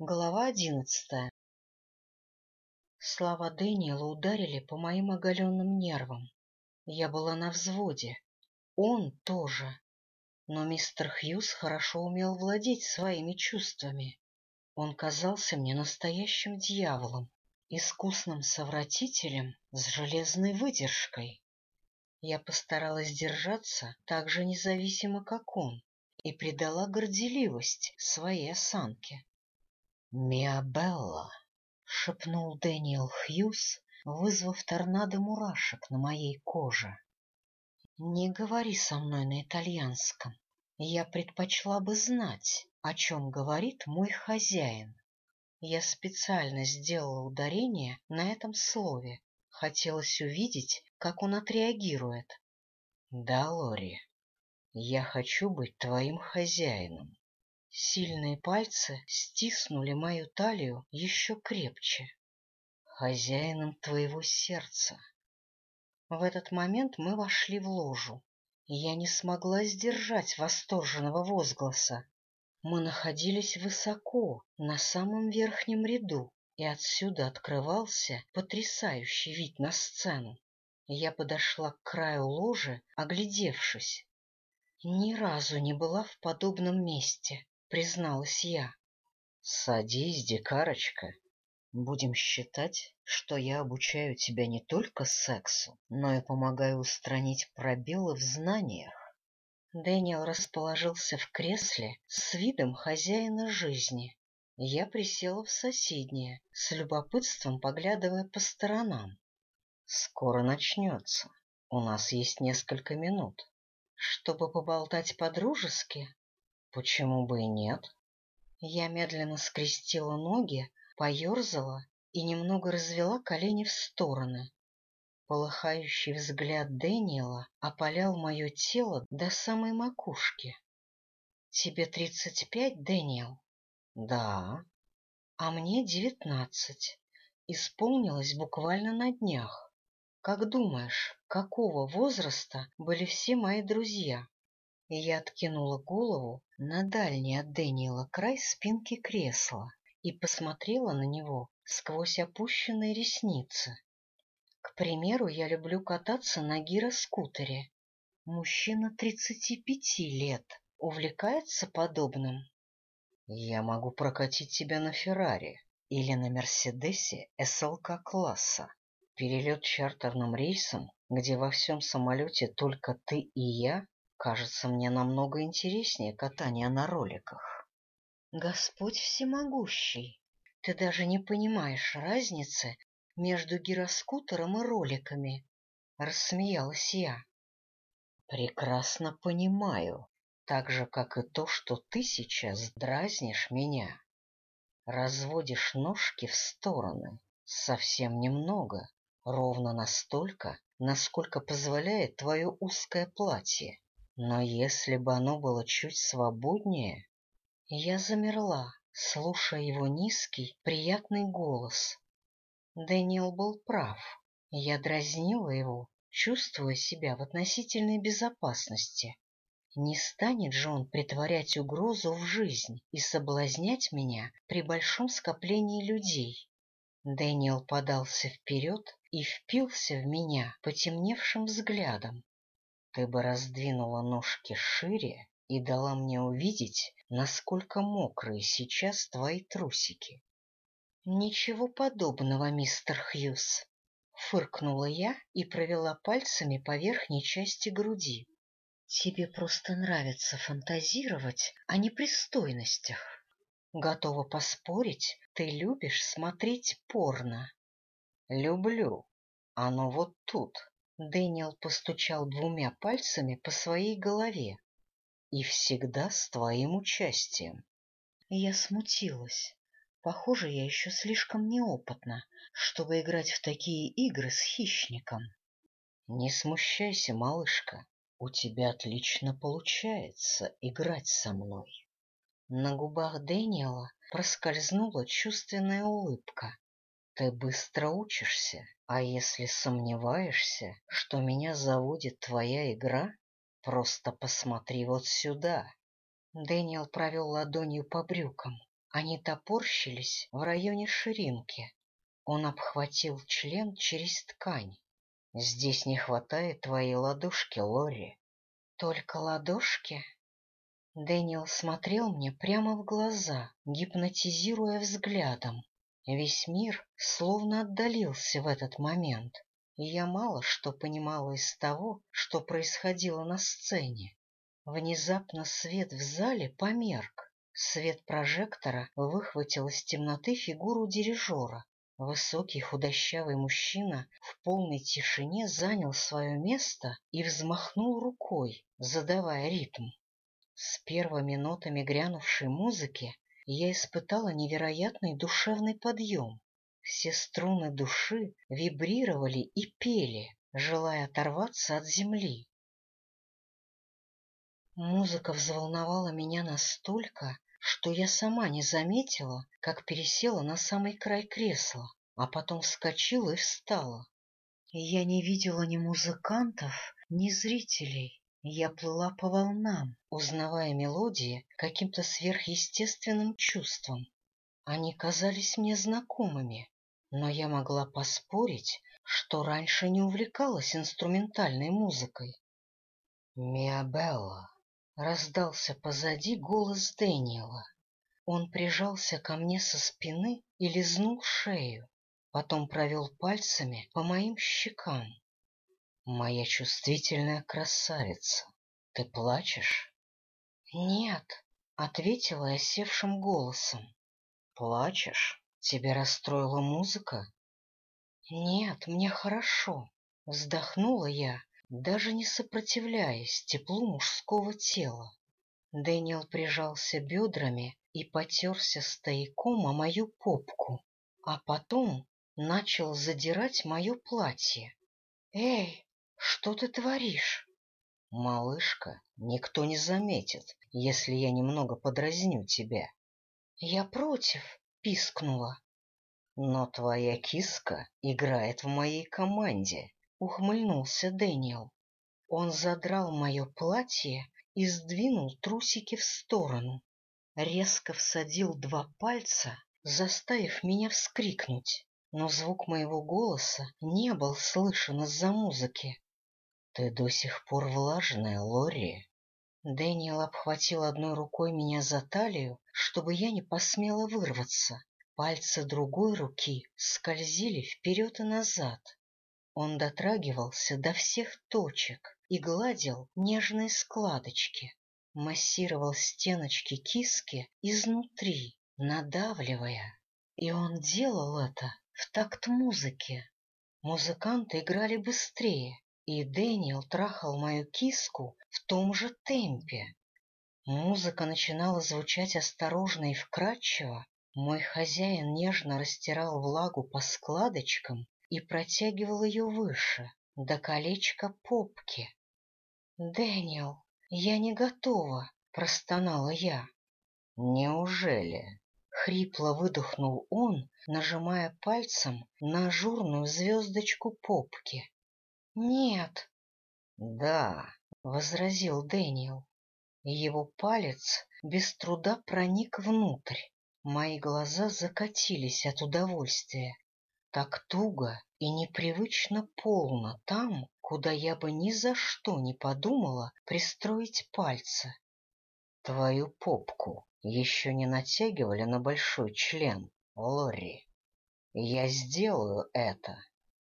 Глава 11. Слова Дэниела ударили по моим оголенным нервам. Я была на взводе. Он тоже. Но мистер Хьюз хорошо умел владеть своими чувствами. Он казался мне настоящим дьяволом, искусным совратителем с железной выдержкой. Я постаралась держаться так же независимо, как он, и придала горделивость своей осанке. «Миабелла!» — шепнул Дэниел Хьюз, вызвав торнадо мурашек на моей коже. «Не говори со мной на итальянском. Я предпочла бы знать, о чем говорит мой хозяин». Я специально сделала ударение на этом слове. Хотелось увидеть, как он отреагирует. «Да, Лори, я хочу быть твоим хозяином». Сильные пальцы стиснули мою талию еще крепче. Хозяином твоего сердца. В этот момент мы вошли в ложу, и я не смогла сдержать восторженного возгласа. Мы находились высоко, на самом верхнем ряду, и отсюда открывался потрясающий вид на сцену. Я подошла к краю ложи, оглядевшись. Ни разу не была в подобном месте, призналась я. — Садись, дикарочка. Будем считать, что я обучаю тебя не только сексу, но и помогаю устранить пробелы в знаниях. Дэниел расположился в кресле с видом хозяина жизни. Я присела в соседнее, с любопытством поглядывая по сторонам. Скоро начнется. У нас есть несколько минут. Чтобы поболтать по-дружески? Почему бы и нет? Я медленно скрестила ноги, поерзала и немного развела колени в стороны. Полыхающий взгляд Дэниела опалял мое тело до самой макушки. — Тебе 35, Дэниел? — Да. — А мне 19. Исполнилось буквально на днях. Как думаешь, какого возраста были все мои друзья? И я откинула голову на дальний от Дэниела край спинки кресла и посмотрела на него сквозь опущенные ресницы. К примеру, я люблю кататься на гироскутере. Мужчина 35 лет увлекается подобным. Я могу прокатить тебя на Феррари или на Мерседесе СЛК-класса. Перелет чартерным рейсом, где во всем самолете только ты и я, кажется мне намного интереснее катания на роликах. Господь всемогущий, ты даже не понимаешь разницы между гироскутером и роликами, — рассмеялась я. Прекрасно понимаю, так же, как и то, что ты сейчас дразнишь меня. Разводишь ножки в стороны, совсем немного, ровно настолько, насколько позволяет твое узкое платье. Но если бы оно было чуть свободнее... Я замерла, слушая его низкий, приятный голос. Дэниел был прав. Я дразнила его, чувствуя себя в относительной безопасности. Не станет же он претворять угрозу в жизнь и соблазнять меня при большом скоплении людей. Дэниел подался вперед и впился в меня потемневшим взглядом. Ты бы раздвинула ножки шире и дала мне увидеть, насколько мокрые сейчас твои трусики. — Ничего подобного, мистер Хьюз, — фыркнула я и провела пальцами по верхней части груди. — Тебе просто нравится фантазировать о непристойностях. Готова поспорить, ты любишь смотреть порно. — Люблю. Оно вот тут. Дэниел постучал двумя пальцами по своей голове. И всегда с твоим участием. Я смутилась. Похоже, я еще слишком неопытна, чтобы играть в такие игры с хищником. Не смущайся, малышка, у тебя отлично получается играть со мной. На губах Дэниела проскользнула чувственная улыбка. Ты быстро учишься, а если сомневаешься, что меня заводит твоя игра, просто посмотри вот сюда. Дэниел провел ладонью по брюкам. Они топорщились в районе ширинки. Он обхватил член через ткань. Здесь не хватает твоей ладошки, Лори. Только ладошки? Дэниел смотрел мне прямо в глаза, гипнотизируя взглядом. Весь мир словно отдалился в этот момент, и я мало что понимала из того, что происходило на сцене. Внезапно свет в зале померк. Свет прожектора выхватил из темноты фигуру дирижера. Высокий худощавый мужчина в полной тишине занял свое место и взмахнул рукой, задавая ритм. С первыми нотами грянувшей музыки я испытала невероятный душевный подъем. Все струны души вибрировали и пели, желая оторваться от земли. Музыка взволновала меня настолько, что я сама не заметила, как пересела на самый край кресла, а потом вскочила и встала. Я не видела ни музыкантов, ни зрителей. Я плыла по волнам, узнавая мелодии каким-то сверхъестественным чувством. Они казались мне знакомыми, но я могла поспорить, что раньше не увлекалась инструментальной музыкой. «Миабелла!» — раздался позади голос Дэниела. Он прижался ко мне со спины и лизнул шею, потом провел пальцами по моим щекам. «Моя чувствительная красавица, ты плачешь?» «Нет», — ответила я севшим голосом. «Плачешь? Тебя расстроила музыка?» «Нет, мне хорошо», — вздохнула я, даже не сопротивляясь теплу мужского тела. Дэниел прижался бедрами и потерся стояком о мою попку, а потом начал задирать мое платье. «Эй, что ты творишь?» «Малышка, никто не заметит, если я немного подразню тебя». «Я против», — пискнула. «Но твоя киска играет в моей команде», — ухмыльнулся Дэниел. Он задрал мое платье и сдвинул трусики в сторону. Резко всадил 2 пальца, заставив меня вскрикнуть, но звук моего голоса не был слышен из-за музыки. «Ты до сих пор влажная, Лори». Дэниел обхватил одной рукой меня за талию, чтобы я не посмела вырваться. Пальцы другой руки скользили вперед и назад. Он дотрагивался до всех точек и гладил нежные складочки, массировал стеночки киски изнутри, надавливая. И он делал это в такт музыки. Музыканты играли быстрее, и Дэниел трахал мою киску в том же темпе. Музыка начинала звучать осторожно и вкрадчиво. Мой хозяин нежно растирал влагу по складочкам и протягивал ее выше, до колечка попки. «Дэниел, я не готова», — простонала я. «Неужели?» — хрипло выдохнул он, нажимая пальцем на ажурную звездочку попки. «Нет». «Да», — возразил Дэниел. Его палец без труда проник внутрь. Мои глаза закатились от удовольствия. Так туго и непривычно полно там, куда я бы ни за что не подумала пристроить пальцы. Твою попку еще не натягивали на большой член, Лори. Я сделаю это.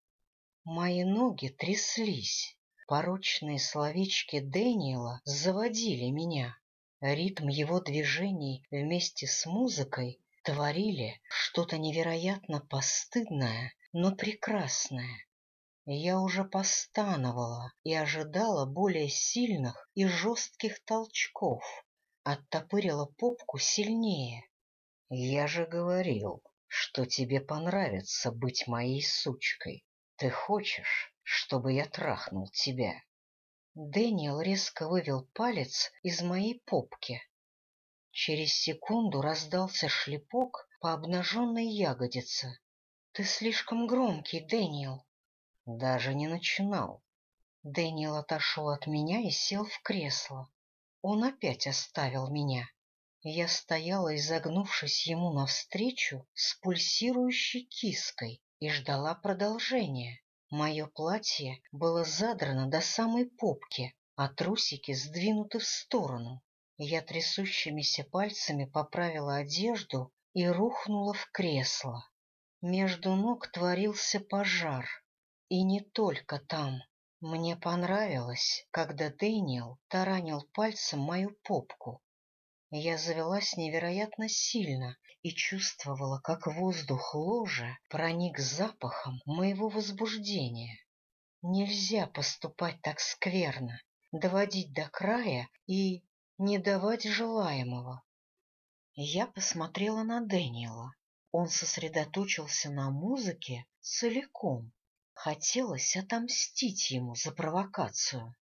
Мои ноги тряслись. Порочные словечки Дэниела заводили меня. Ритм его движений вместе с музыкой творили что-то невероятно постыдное, но прекрасное. Я уже постановала и ожидала более сильных и жестких толчков, оттопырила попку сильнее. Я же говорил, что тебе понравится быть моей сучкой. Ты хочешь, чтобы я трахнул тебя?» Дэниел резко вывел палец из моей попки. Через секунду раздался шлепок по обнаженной ягодице. «Ты слишком громкий, Дэниел». Даже не начинал. Дэниел отошел от меня и сел в кресло. Он опять оставил меня. Я стояла, изогнувшись ему навстречу, с пульсирующей киской и ждала продолжения. Мое платье было задрано до самой попки, а трусики сдвинуты в сторону. Я трясущимися пальцами поправила одежду и рухнула в кресло. Между ног творился пожар. И не только там. Мне понравилось, когда Дэниел таранил пальцем мою попку. Я завелась невероятно сильно и чувствовала, как воздух ложа проник запахом моего возбуждения. Нельзя поступать так скверно, доводить до края и не давать желаемого. Я посмотрела на Дэниела. Он сосредоточился на музыке целиком. Хотелось отомстить ему за провокацию.